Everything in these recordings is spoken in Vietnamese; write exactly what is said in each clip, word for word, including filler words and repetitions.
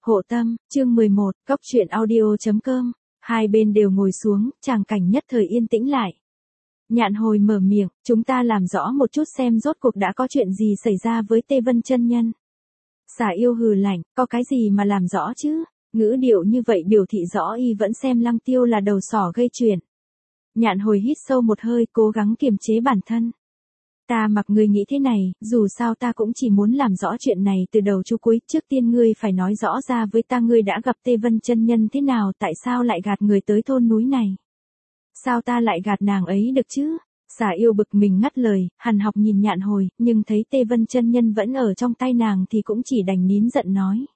Hộ tâm, chương mười một, cốc truyện audio chấm com. Hai bên đều ngồi xuống, tràng cảnh nhất thời yên tĩnh lại. Nhạn Hồi mở miệng, chúng ta làm rõ một chút xem rốt cuộc đã có chuyện gì xảy ra với Tê Vân chân nhân. Xà yêu hừ lạnh, có cái gì mà làm rõ chứ? Ngữ điệu như vậy biểu thị rõ y vẫn xem Lăng Tiêu là đầu sỏ gây chuyện. Nhạn Hồi hít sâu một hơi, cố gắng kiềm chế bản thân. Ta mặc ngươi nghĩ thế này, dù sao ta cũng chỉ muốn làm rõ chuyện này từ đầu chu cuối, trước tiên ngươi phải nói rõ ra với ta ngươi đã gặp Tê Vân chân nhân thế nào, tại sao lại gạt người tới thôn núi này. Sao ta lại gạt nàng ấy được chứ? Xà yêu bực mình ngắt lời, hằn học nhìn Nhạn Hồi, nhưng thấy Tê Vân chân nhân vẫn ở trong tay nàng thì cũng chỉ đành nín giận nói.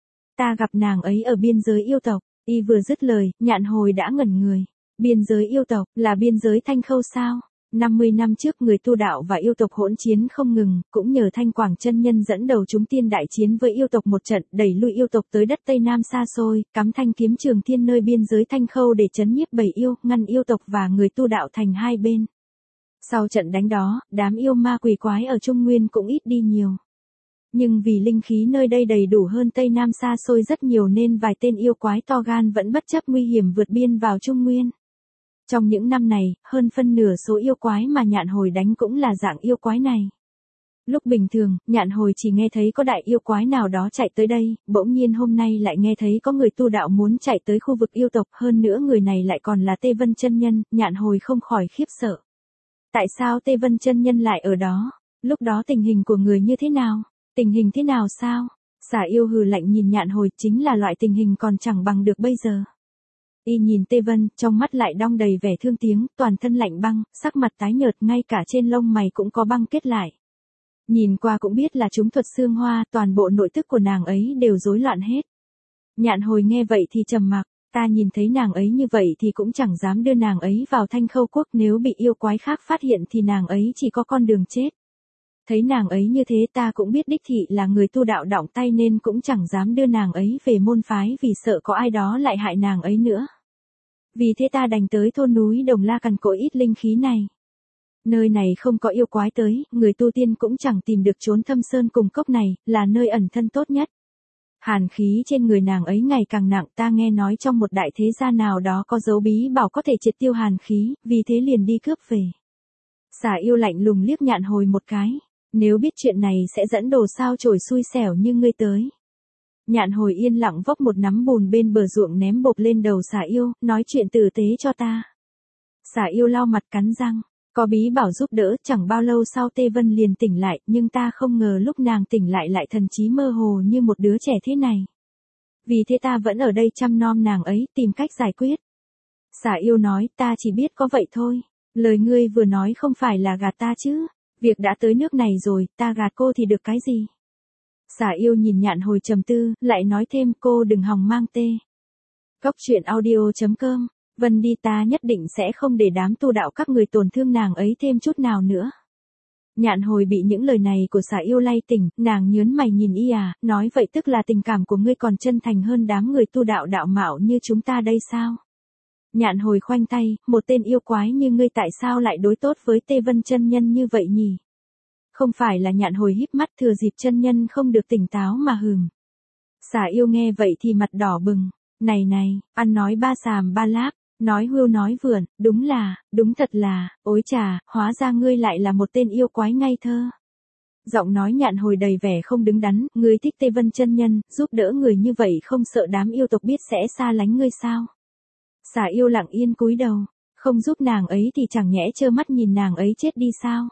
Ta gặp nàng ấy ở biên giới yêu tộc, y vừa dứt lời, Nhạn Hồi đã ngẩn người. Biên giới yêu tộc, là biên giới Thanh Khâu sao? năm mươi năm trước người tu đạo và yêu tộc hỗn chiến không ngừng, cũng nhờ Thanh Quảng chân nhân dẫn đầu chúng tiên đại chiến với yêu tộc một trận, đẩy lui yêu tộc tới đất Tây Nam xa xôi, cắm thanh kiếm trường thiên nơi biên giới Thanh Khâu để trấn nhiếp bầy yêu, ngăn yêu tộc và người tu đạo thành hai bên. Sau trận đánh đó, đám yêu ma quỷ quái ở Trung Nguyên cũng ít đi nhiều. Nhưng vì linh khí nơi đây đầy đủ hơn Tây Nam xa xôi rất nhiều nên vài tên yêu quái to gan vẫn bất chấp nguy hiểm vượt biên vào Trung Nguyên. Trong những năm này, hơn phân nửa số yêu quái mà Nhạn Hồi đánh cũng là dạng yêu quái này. Lúc bình thường, Nhạn Hồi chỉ nghe thấy có đại yêu quái nào đó chạy tới đây, bỗng nhiên hôm nay lại nghe thấy có người tu đạo muốn chạy tới khu vực yêu tộc, hơn nữa người này lại còn là Tê Vân chân nhân, Nhạn Hồi không khỏi khiếp sợ. Tại sao Tê Vân chân nhân lại ở đó? Lúc đó tình hình của người như thế nào? Tình hình thế nào sao? Xà yêu hừ lạnh nhìn Nhạn Hồi, chính là loại tình hình còn chẳng bằng được bây giờ. Y nhìn Tê Vân, trong mắt lại đong đầy vẻ thương tiếng, toàn thân lạnh băng, sắc mặt tái nhợt, ngay cả trên lông mày cũng có băng kết lại. Nhìn qua cũng biết là chúng thuật xương hoa, toàn bộ nội tức của nàng ấy đều rối loạn hết. Nhạn Hồi nghe vậy thì trầm mặc, ta nhìn thấy nàng ấy như vậy thì cũng chẳng dám đưa nàng ấy vào Thanh Khâu quốc, nếu bị yêu quái khác phát hiện thì nàng ấy chỉ có con đường chết. Thấy nàng ấy như thế ta cũng biết đích thị là người tu đạo đỏng tay nên cũng chẳng dám đưa nàng ấy về môn phái vì sợ có ai đó lại hại nàng ấy nữa. Vì thế ta đành tới thôn núi Đồng La cằn cỗi ít linh khí này. Nơi này không có yêu quái tới, người tu tiên cũng chẳng tìm được chốn thâm sơn cùng cốc này, là nơi ẩn thân tốt nhất. Hàn khí trên người nàng ấy ngày càng nặng, ta nghe nói trong một đại thế gia nào đó có dấu bí bảo có thể triệt tiêu hàn khí, vì thế liền đi cướp về. Xà yêu lạnh lùng liếc Nhạn Hồi một cái, nếu biết chuyện này sẽ dẫn đồ sao chổi xui xẻo như ngươi tới. Nhạn Hồi yên lặng vốc một nắm bùn bên bờ ruộng ném bộp lên đầu xà yêu, nói chuyện tử tế cho ta. Xà yêu lau mặt cắn răng, có bí bảo giúp đỡ, chẳng bao lâu sau Tê Vân liền tỉnh lại, nhưng ta không ngờ lúc nàng tỉnh lại lại thần trí mơ hồ như một đứa trẻ thế này. Vì thế ta vẫn ở đây chăm nom nàng ấy, tìm cách giải quyết. Xà yêu nói, ta chỉ biết có vậy thôi, lời ngươi vừa nói không phải là gạt ta chứ, việc đã tới nước này rồi, ta gạt cô thì được cái gì. Xà yêu nhìn Nhạn Hồi trầm tư, lại nói thêm, cô đừng hòng mang tê. Cốc truyện audio chấm com. Vân đi, ta nhất định sẽ không để đám tu đạo các người tổn thương nàng ấy thêm chút nào nữa. Nhạn Hồi bị những lời này của xà yêu lay tỉnh, nàng nhớn mày nhìn y à, nói vậy tức là tình cảm của ngươi còn chân thành hơn đám người tu đạo đạo mạo như chúng ta đây sao? Nhạn Hồi khoanh tay, một tên yêu quái như ngươi tại sao lại đối tốt với Tê Vân chân nhân như vậy nhỉ? Không phải là Nhạn Hồi híp mắt thừa dịp chân nhân không được tỉnh táo mà hừm. Xà yêu nghe vậy thì mặt đỏ bừng, này này, ăn nói ba xàm ba lác, nói hưu nói vượn, đúng là, đúng thật là, ối chà, hóa ra ngươi lại là một tên yêu quái ngây thơ. Giọng nói Nhạn Hồi đầy vẻ không đứng đắn, ngươi thích Tê Vân chân nhân, giúp đỡ người như vậy không sợ đám yêu tộc biết sẽ xa lánh ngươi sao? Xà yêu lặng yên cúi đầu, không giúp nàng ấy thì chẳng nhẽ trơ mắt nhìn nàng ấy chết đi sao?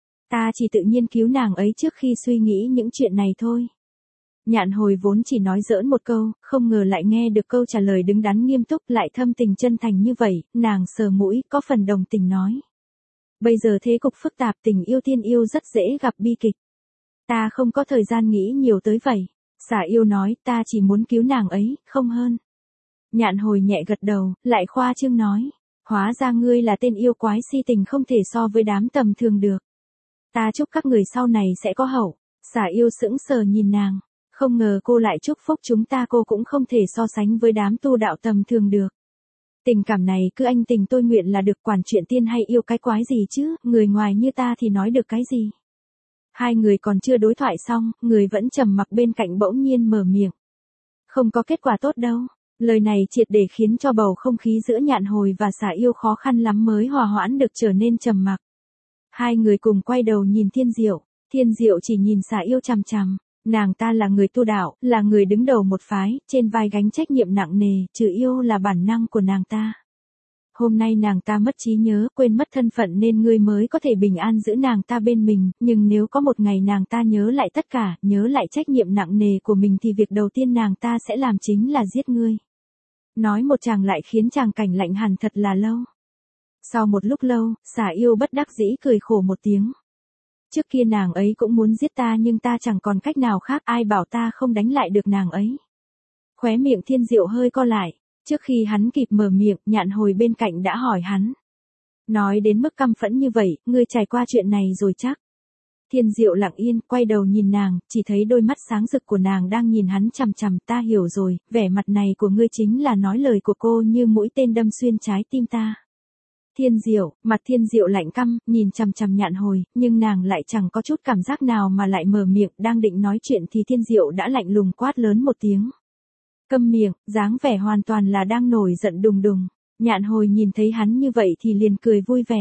Ta chỉ tự nhiên cứu nàng ấy trước khi suy nghĩ những chuyện này thôi. Nhạn Hồi vốn chỉ nói giỡn một câu, không ngờ lại nghe được câu trả lời đứng đắn nghiêm túc lại thâm tình chân thành như vậy, nàng sờ mũi, có phần đồng tình nói. Bây giờ thế cục phức tạp, tình yêu tiên yêu rất dễ gặp bi kịch. Ta không có thời gian nghĩ nhiều tới vậy. Xà yêu nói, ta chỉ muốn cứu nàng ấy, không hơn. Nhạn Hồi nhẹ gật đầu, lại khoa trương nói. Hóa ra ngươi là tên yêu quái si tình không thể so với đám tầm thường được. Ta chúc các người sau này sẽ có hậu. Xà yêu sững sờ nhìn nàng. Không ngờ cô lại chúc phúc chúng ta, cô cũng không thể so sánh với đám tu đạo tầm thường được. Tình cảm này cứ anh tình tôi nguyện là được, quản chuyện tiên hay yêu cái quái gì chứ, người ngoài như ta thì nói được cái gì. Hai người còn chưa đối thoại xong, người vẫn trầm mặc bên cạnh bỗng nhiên mở miệng. Không có kết quả tốt đâu. Lời này triệt để khiến cho bầu không khí giữa Nhạn Hồi và Xà Yêu khó khăn lắm mới hòa hoãn được trở nên trầm mặc. Hai người cùng quay đầu nhìn Thiên Diệu, Thiên Diệu chỉ nhìn Xà Yêu chằm chằm. Nàng ta là người tu đạo, là người đứng đầu một phái, trên vai gánh trách nhiệm nặng nề, trừ yêu là bản năng của nàng ta. Hôm nay nàng ta mất trí nhớ, quên mất thân phận nên ngươi mới có thể bình an giữ nàng ta bên mình, nhưng nếu có một ngày nàng ta nhớ lại tất cả, nhớ lại trách nhiệm nặng nề của mình thì việc đầu tiên nàng ta sẽ làm chính là giết ngươi. Nói một chàng lại khiến chàng cảnh lạnh hẳn thật là lâu. Sau một lúc lâu, Xà Yêu bất đắc dĩ cười khổ một tiếng. Trước kia nàng ấy cũng muốn giết ta nhưng ta chẳng còn cách nào khác, ai bảo ta không đánh lại được nàng ấy. Khóe miệng Thiên Diệu hơi co lại, trước khi hắn kịp mở miệng, Nhạn Hồi bên cạnh đã hỏi hắn. Nói đến mức căm phẫn như vậy, ngươi trải qua chuyện này rồi chắc. Thiên Diệu lặng yên, quay đầu nhìn nàng, chỉ thấy đôi mắt sáng rực của nàng đang nhìn hắn chằm chằm. Ta hiểu rồi, vẻ mặt này của ngươi chính là nói lời của cô như mũi tên đâm xuyên trái tim ta. Thiên Diệu, mặt Thiên Diệu lạnh căm, nhìn chằm chằm Nhạn Hồi, nhưng nàng lại chẳng có chút cảm giác nào mà lại mở miệng, đang định nói chuyện thì Thiên Diệu đã lạnh lùng quát lớn một tiếng. Câm miệng, dáng vẻ hoàn toàn là đang nổi giận đùng đùng. Nhạn Hồi nhìn thấy hắn như vậy thì liền cười vui vẻ.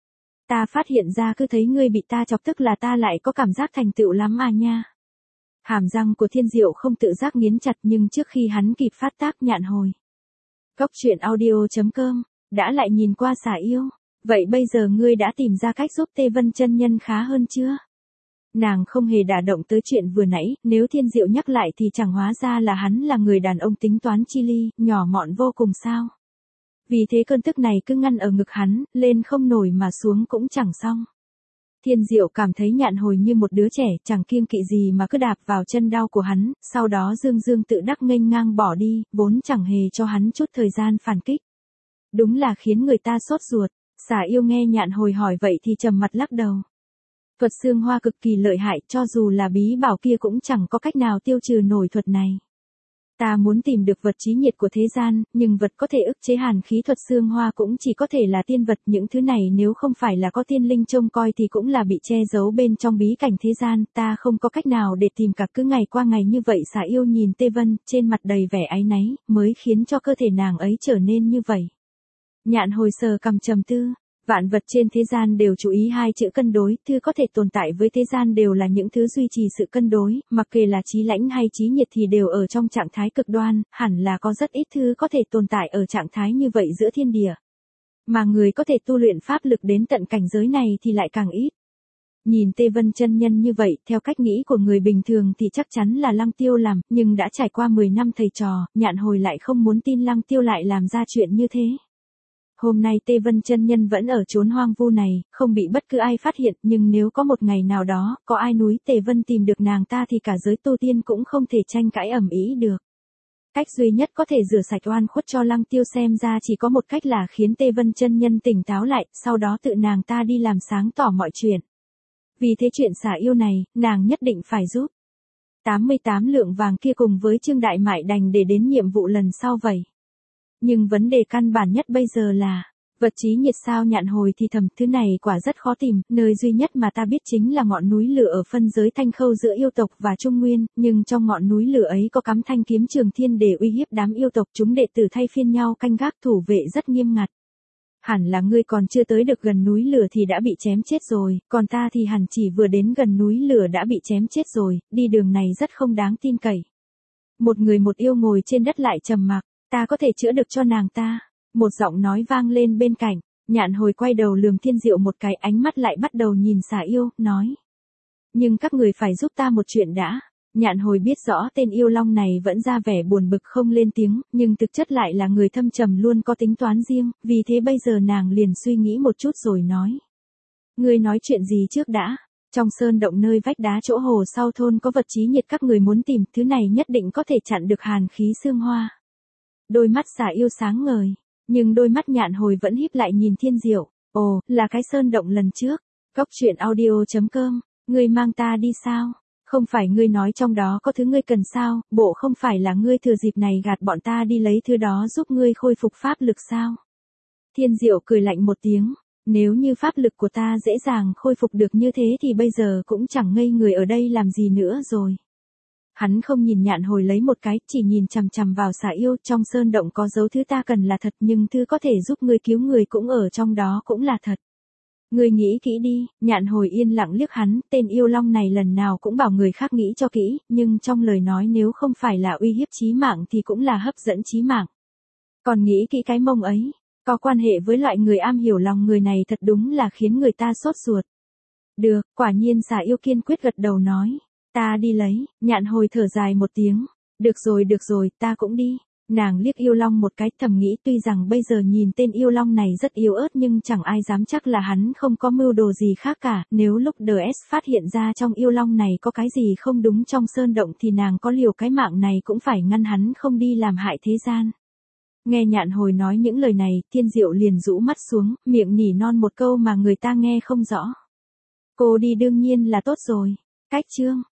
Ta phát hiện ra cứ thấy ngươi bị ta chọc tức là ta lại có cảm giác thành tựu lắm à nha. Hàm răng của Thiên Diệu không tự giác nghiến chặt nhưng trước khi hắn kịp phát tác Nhạn Hồi. Cốc truyện audio chấm com đã lại nhìn qua Xà Yêu. Vậy bây giờ ngươi đã tìm ra cách giúp Tê Vân chân nhân khá hơn chưa? Nàng không hề đả động tới chuyện vừa nãy, nếu Thiên Diệu nhắc lại thì chẳng hóa ra là hắn là người đàn ông tính toán chi ly, nhỏ mọn vô cùng sao. Vì thế cơn tức này cứ ngăn ở ngực hắn, lên không nổi mà xuống cũng chẳng xong. Thiên Diệu cảm thấy Nhạn Hồi như một đứa trẻ, chẳng kiêng kỵ gì mà cứ đạp vào chân đau của hắn, sau đó dương dương tự đắc nghênh ngang bỏ đi, vốn chẳng hề cho hắn chút thời gian phản kích. Đúng là khiến người ta sốt ruột. Xà Yêu nghe Nhạn Hồi hỏi vậy thì trầm mặt lắc đầu. Thuật xương hoa cực kỳ lợi hại, cho dù là bí bảo kia cũng chẳng có cách nào tiêu trừ nổi thuật này. Ta muốn tìm được vật chí nhiệt của thế gian, nhưng vật có thể ức chế hàn khí thuật xương hoa cũng chỉ có thể là tiên vật. Những thứ này nếu không phải là có tiên linh trông coi thì cũng là bị che giấu bên trong bí cảnh thế gian. Ta không có cách nào để tìm cả, cứ ngày qua ngày như vậy. Xà Yêu nhìn Tê Vân, trên mặt đầy vẻ áy náy, mới khiến cho cơ thể nàng ấy trở nên như vậy. Nhạn Hồi sờ cằm trầm tư. Vạn vật trên thế gian đều chú ý hai chữ cân đối, thứ có thể tồn tại với thế gian đều là những thứ duy trì sự cân đối, mặc kệ là chí lãnh hay chí nhiệt thì đều ở trong trạng thái cực đoan, hẳn là có rất ít thứ có thể tồn tại ở trạng thái như vậy giữa thiên địa. Mà người có thể tu luyện pháp lực đến tận cảnh giới này thì lại càng ít. Nhìn Tê Vân chân nhân như vậy, theo cách nghĩ của người bình thường thì chắc chắn là Lăng Tiêu làm, nhưng đã trải qua mười năm thầy trò, Nhạn Hồi lại không muốn tin Lăng Tiêu lại làm ra chuyện như thế. Hôm nay Tê Vân chân nhân vẫn ở chốn hoang vu này, không bị bất cứ ai phát hiện, nhưng nếu có một ngày nào đó, có ai núi Tề Vân tìm được nàng ta thì cả giới tu tiên cũng không thể tranh cãi ầm ĩ được. Cách duy nhất có thể rửa sạch oan khuất cho Lăng Tiêu xem ra chỉ có một cách là khiến Tê Vân chân nhân tỉnh táo lại, sau đó tự nàng ta đi làm sáng tỏ mọi chuyện. Vì thế chuyện Xà Yêu này, nàng nhất định phải giúp. tám mươi tám lượng vàng kia cùng với Trương Đại Mại đành để đến nhiệm vụ lần sau vậy. Nhưng vấn đề căn bản nhất bây giờ là, vật chí nhiệt sao? Nhạn Hồi thì thầm, thứ này quả rất khó tìm, nơi duy nhất mà ta biết chính là ngọn núi lửa ở phân giới Thanh Khâu giữa yêu tộc và Trung Nguyên, nhưng trong ngọn núi lửa ấy có cắm thanh kiếm Trường Thiên để uy hiếp đám yêu tộc, chúng đệ tử thay phiên nhau canh gác thủ vệ rất nghiêm ngặt. Hẳn là ngươi còn chưa tới được gần núi lửa thì đã bị chém chết rồi, còn ta thì hẳn chỉ vừa đến gần núi lửa đã bị chém chết rồi, đi đường này rất không đáng tin cậy. Một người một yêu ngồi trên đất lại trầm mặc. Ta có thể chữa được cho nàng ta. Một giọng nói vang lên bên cạnh. Nhạn Hồi quay đầu lườm Thiên Diệu một cái, ánh mắt lại bắt đầu nhìn Xà Yêu, nói. Nhưng các người phải giúp ta một chuyện đã. Nhạn Hồi biết rõ tên yêu long này vẫn ra vẻ buồn bực không lên tiếng, nhưng thực chất lại là người thâm trầm luôn có tính toán riêng, vì thế bây giờ nàng liền suy nghĩ một chút rồi nói. Ngươi nói chuyện gì trước đã? Trong sơn động nơi vách đá chỗ hồ sau thôn có vật chí nhiệt các người muốn tìm, thứ này nhất định có thể chặn được hàn khí xương hoa. Đôi mắt Xà Yêu sáng ngời, nhưng đôi mắt Nhạn Hồi vẫn híp lại nhìn Thiên Diệu. Ồ, là cái sơn động lần trước. Cốc truyện audio chấm com, ngươi mang ta đi sao? Không phải ngươi nói trong đó có thứ ngươi cần sao? Bộ không phải là ngươi thừa dịp này gạt bọn ta đi lấy thứ đó giúp ngươi khôi phục pháp lực sao? Thiên Diệu cười lạnh một tiếng. Nếu như pháp lực của ta dễ dàng khôi phục được như thế thì bây giờ cũng chẳng ngây người ở đây làm gì nữa rồi. Hắn không nhìn nhạn hồi lấy một cái, chỉ nhìn chằm chằm vào xà yêu, trong sơn động có dấu thứ ta cần là thật, nhưng thứ có thể giúp ngươi cứu người cũng ở trong đó cũng là thật. Ngươi nghĩ kỹ đi, nhạn hồi yên lặng liếc hắn, tên yêu long này lần nào cũng bảo người khác nghĩ cho kỹ, nhưng trong lời nói nếu không phải là uy hiếp chí mạng thì cũng là hấp dẫn chí mạng. Còn nghĩ kỹ cái mông ấy, có quan hệ với loại người am hiểu lòng người này thật đúng là khiến người ta sốt ruột. Được, quả nhiên xà yêu kiên quyết gật đầu nói. Ta đi lấy, nhạn hồi thở dài một tiếng. Được rồi được rồi, ta cũng đi. Nàng liếc yêu long một cái, thầm nghĩ tuy rằng bây giờ nhìn tên yêu long này rất yếu ớt nhưng chẳng ai dám chắc là hắn không có mưu đồ gì khác cả. Nếu lúc đê ét phát hiện ra trong yêu long này có cái gì không đúng trong sơn động thì nàng có liều cái mạng này cũng phải ngăn hắn không đi làm hại thế gian. Nghe nhạn hồi nói những lời này, Thiên Diệu liền rũ mắt xuống, miệng nỉ non một câu mà người ta nghe không rõ. Cô đi đương nhiên là tốt rồi. Cách chương